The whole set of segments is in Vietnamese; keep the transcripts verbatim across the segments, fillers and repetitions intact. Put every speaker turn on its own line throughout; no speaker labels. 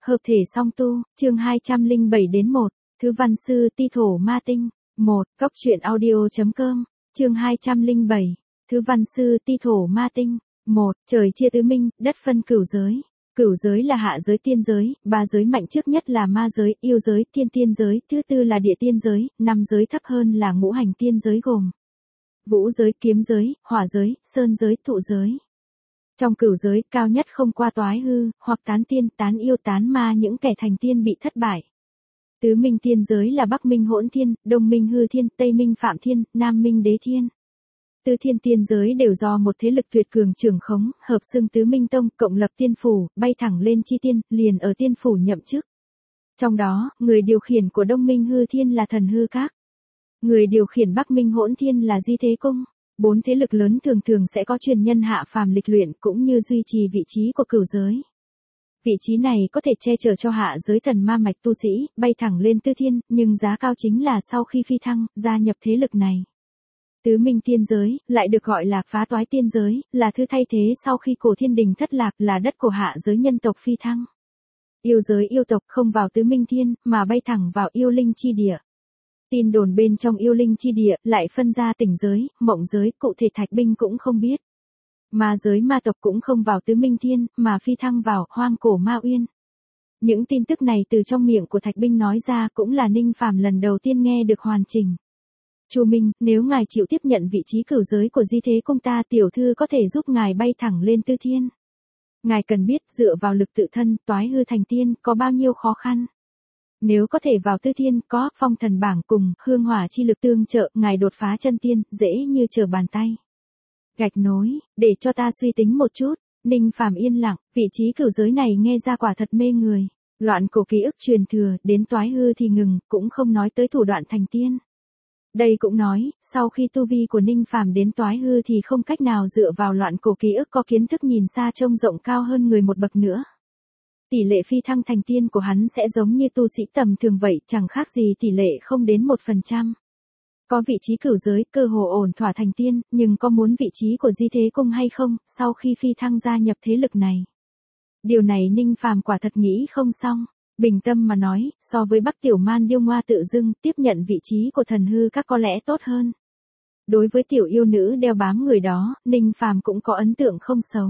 Hợp thể song tu, chương hai trăm lẻ bảy đến một, Thứ văn sư ti thổ ma tinh, một, Cóc truyện audio.com, chương hai trăm lẻ bảy, Thứ văn sư ti thổ ma tinh, một, Trời chia tứ minh, đất phân cửu giới. Cửu giới là hạ giới tiên giới, ba giới mạnh trước nhất là ma giới, yêu giới, thiên tiên giới, thứ tư là địa tiên giới, năm giới thấp hơn là ngũ hành tiên giới gồm vũ giới, kiếm giới, hỏa giới, sơn giới, thụ giới. Trong cửu giới, cao nhất không qua toái hư, hoặc tán tiên, tán yêu, tán ma những kẻ thành tiên bị thất bại. Tứ minh tiên giới là Bắc Minh Hỗn Thiên, Đông Minh Hư Thiên, Tây Minh Phạm Thiên, Nam Minh Đế Thiên. Tứ thiên tiên giới đều do một thế lực tuyệt cường trưởng khống, hợp xưng Tứ Minh Tông, cộng lập tiên phủ, bay thẳng lên chi tiên, liền ở tiên phủ nhậm chức. Trong đó, người điều khiển của Đông Minh Hư Thiên là Thần Hư Các. Người điều khiển Bắc Minh Hỗn Thiên là Di Thế Cung. Bốn thế lực lớn thường thường sẽ có truyền nhân hạ phàm lịch luyện cũng như duy trì vị trí của cửu giới. Vị trí này có thể che chở cho hạ giới thần ma mạch tu sĩ, bay thẳng lên tứ thiên, nhưng giá cao chính là sau khi phi thăng, gia nhập thế lực này. Tứ minh tiên giới, lại được gọi là phá toái tiên giới, là thứ thay thế sau khi cổ thiên đình thất lạc, là đất của hạ giới nhân tộc phi thăng. Yêu giới yêu tộc không vào tứ minh thiên, mà bay thẳng vào yêu linh chi địa. Tin đồn bên trong yêu linh chi địa, lại phân ra tỉnh giới, mộng giới, cụ thể Thạch Binh cũng không biết. Ma giới ma tộc cũng không vào tứ minh thiên, mà phi thăng vào hoang cổ ma uyên. Những tin tức này từ trong miệng của Thạch Binh nói ra cũng là Ninh Phàm lần đầu tiên nghe được hoàn chỉnh. Chu Minh, nếu ngài chịu tiếp nhận vị trí cửu giới của Di Thế Cung ta, tiểu thư có thể giúp ngài bay thẳng lên tứ thiên. Ngài cần biết dựa vào lực tự thân, toái hư thành tiên, có bao nhiêu khó khăn. Nếu có thể vào tứ thiên, có phong thần bảng cùng hương hỏa chi lực tương trợ, ngài đột phá chân tiên, dễ như trở bàn tay. Gạch nối, để cho ta suy tính một chút. Ninh Phàm yên lặng, vị trí cửu giới này nghe ra quả thật mê người. Loạn cổ ký ức truyền thừa, đến toái hư thì ngừng, cũng không nói tới thủ đoạn thành tiên. Đây cũng nói, sau khi tu vi của Ninh Phàm đến toái hư thì không cách nào dựa vào loạn cổ ký ức có kiến thức nhìn xa trông rộng cao hơn người một bậc nữa. Tỷ lệ phi thăng thành tiên của hắn sẽ giống như tu sĩ tầm thường vậy, chẳng khác gì tỷ lệ không đến một phần trăm. Có vị trí cửu giới, cơ hồ ổn thỏa thành tiên, nhưng có muốn vị trí của Di Thế Cung hay không, sau khi phi thăng gia nhập thế lực này. Điều này Ninh Phàm quả thật nghĩ không xong. Bình tâm mà nói, so với Bắc Tiểu Man điêu ngoa tự dưng, tiếp nhận vị trí của Thần Hư Các có lẽ tốt hơn. Đối với tiểu yêu nữ đeo bám người đó, Ninh Phàm cũng có ấn tượng không xấu.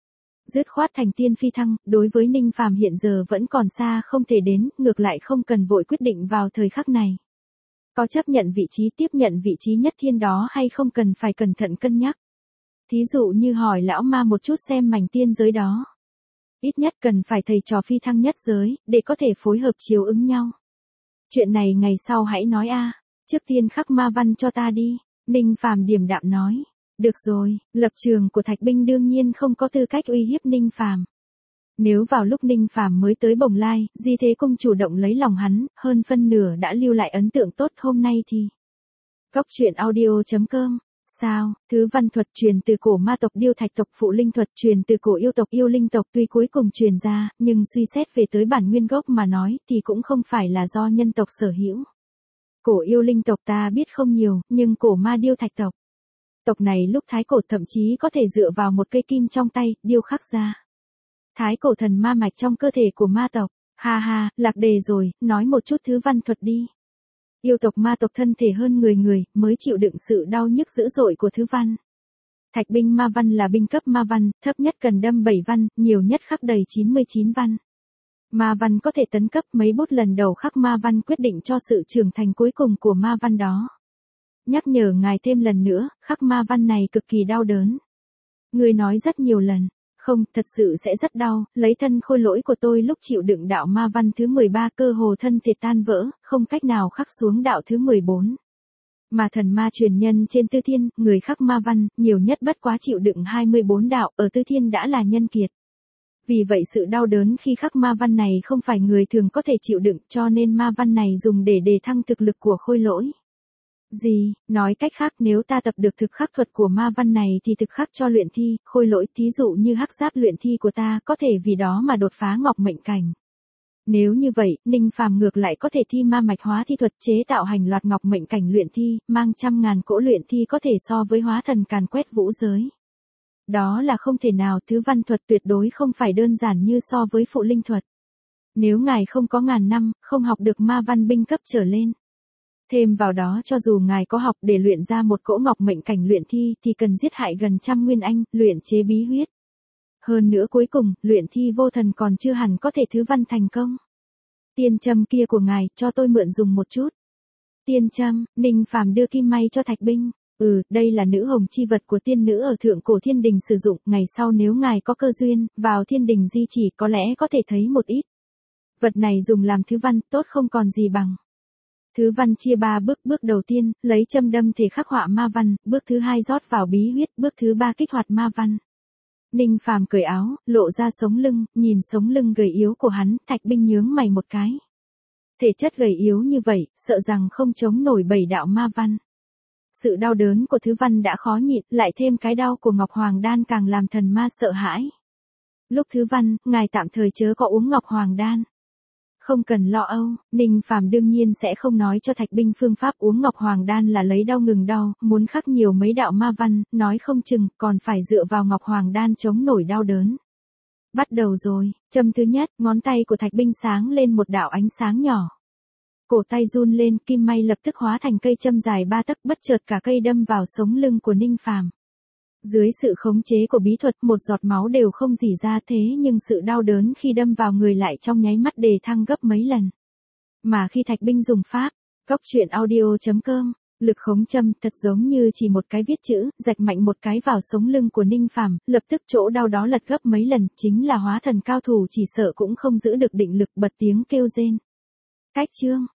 Dứt khoát thành tiên phi thăng, đối với Ninh Phàm hiện giờ vẫn còn xa không thể đến, ngược lại không cần vội quyết định vào thời khắc này. Có chấp nhận vị trí tiếp nhận vị trí nhất thiên đó hay không cần phải cẩn thận cân nhắc. Thí dụ như hỏi lão ma một chút xem mảnh tiên giới đó. Ít nhất cần phải thầy trò phi thăng nhất giới, để có thể phối hợp chiếu ứng nhau. Chuyện này ngày sau hãy nói a. Trước tiên khắc ma văn cho ta đi. Ninh Phàm điềm đạm nói. Được rồi, lập trường của Thạch Binh đương nhiên không có tư cách uy hiếp Ninh Phàm. Nếu vào lúc Ninh Phàm mới tới Bồng Lai, Di Thế Cung chủ động lấy lòng hắn, hơn phân nửa đã lưu lại ấn tượng tốt hôm nay thì. Cóc truyện audio.com. Sao, thứ văn thuật truyền từ cổ ma tộc điêu thạch tộc, phụ linh thuật truyền từ cổ yêu tộc yêu linh tộc, tuy cuối cùng truyền ra, nhưng suy xét về tới bản nguyên gốc mà nói thì cũng không phải là do nhân tộc sở hữu. Cổ yêu linh tộc ta biết không nhiều, nhưng cổ ma điêu thạch tộc. Tộc này lúc thái cổ thậm chí có thể dựa vào một cây kim trong tay, điêu khắc ra. Thái cổ thần ma mạch trong cơ thể của ma tộc. Ha ha, lạc đề rồi, nói một chút thứ văn thuật đi. Yêu tộc ma tộc thân thể hơn người người, mới chịu đựng sự đau nhức dữ dội của thứ văn. Thạch binh ma văn là binh cấp ma văn, thấp nhất cần đâm bảy văn, nhiều nhất khắc đầy chín mươi chín văn. Ma văn có thể tấn cấp mấy bút lần đầu khắc ma văn quyết định cho sự trưởng thành cuối cùng của ma văn đó. Nhắc nhở ngài thêm lần nữa, khắc ma văn này cực kỳ đau đớn. Người nói rất nhiều lần. Không, thật sự sẽ rất đau, lấy thân khôi lỗi của tôi lúc chịu đựng đạo ma văn thứ mười ba cơ hồ thân thể tan vỡ, không cách nào khắc xuống đạo thứ mười bốn. Mà thần ma truyền nhân trên tứ thiên, người khắc ma văn, nhiều nhất bất quá chịu đựng hai mươi bốn đạo, ở tứ thiên đã là nhân kiệt. Vì vậy sự đau đớn khi khắc ma văn này không phải người thường có thể chịu đựng, cho nên ma văn này dùng để đề thăng thực lực của khôi lỗi. Gì, nói cách khác nếu ta tập được thực khắc thuật của ma văn này thì thực khắc cho luyện thi, khôi lỗi, thí dụ như hắc giáp luyện thi của ta có thể vì đó mà đột phá ngọc mệnh cảnh. Nếu như vậy, Ninh Phàm ngược lại có thể thi ma mạch hóa thi thuật chế tạo hành loạt ngọc mệnh cảnh luyện thi, mang trăm ngàn cỗ luyện thi có thể so với hóa thần càn quét vũ giới. Đó là không thể nào, thứ văn thuật tuyệt đối không phải đơn giản như so với phụ linh thuật. Nếu ngài không có ngàn năm, không học được ma văn binh cấp trở lên. Thêm vào đó cho dù ngài có học để luyện ra một cỗ ngọc mệnh cảnh luyện thi thì cần giết hại gần trăm nguyên anh, luyện chế bí huyết. Hơn nữa cuối cùng, luyện thi vô thần còn chưa hẳn có thể thứ văn thành công. Tiên châm kia của ngài, cho tôi mượn dùng một chút. Tiên châm, Ninh Phàm đưa kim may cho Thạch Binh. Ừ, đây là nữ hồng chi vật của tiên nữ ở thượng cổ thiên đình sử dụng, ngày sau nếu ngài có cơ duyên, vào thiên đình di chỉ có lẽ có thể thấy một ít. Vật này dùng làm thứ văn, tốt không còn gì bằng. Thứ văn chia ba bước, bước đầu tiên, lấy châm đâm thể khắc họa ma văn, bước thứ hai rót vào bí huyết, bước thứ ba kích hoạt ma văn. Ninh Phàm cởi áo, lộ ra sống lưng, nhìn sống lưng gầy yếu của hắn, Thạch Binh nhướng mày một cái. Thể chất gầy yếu như vậy, sợ rằng không chống nổi bảy đạo ma văn. Sự đau đớn của thứ văn đã khó nhịn, lại thêm cái đau của Ngọc Hoàng Đan càng làm thần ma sợ hãi. Lúc thứ văn, ngài tạm thời chớ có uống Ngọc Hoàng Đan. Không cần lo âu, Ninh Phàm đương nhiên sẽ không nói cho Thạch Binh phương pháp uống Ngọc Hoàng Đan là lấy đau ngừng đau, muốn khắc nhiều mấy đạo ma văn, nói không chừng, còn phải dựa vào Ngọc Hoàng Đan chống nổi đau đớn. Bắt đầu rồi, châm thứ nhất, ngón tay của Thạch Binh sáng lên một đạo ánh sáng nhỏ. Cổ tay run lên, kim may lập tức hóa thành cây châm dài ba tấc, bất chợt cả cây đâm vào sống lưng của Ninh Phàm. Dưới sự khống chế của bí thuật, một giọt máu đều không rỉ ra, thế nhưng sự đau đớn khi đâm vào người lại trong nháy mắt đề thăng gấp mấy lần. Mà khi Thạch Binh dùng pháp, Cóc Truyện Audio chấm com, lực khống châm thật giống như chỉ một cái viết chữ, rạch mạnh một cái vào sống lưng của Ninh Phàm, lập tức chỗ đau đó lật gấp mấy lần, chính là hóa thần cao thủ chỉ sợ cũng không giữ được định lực, bật tiếng kêu rên. Cách chương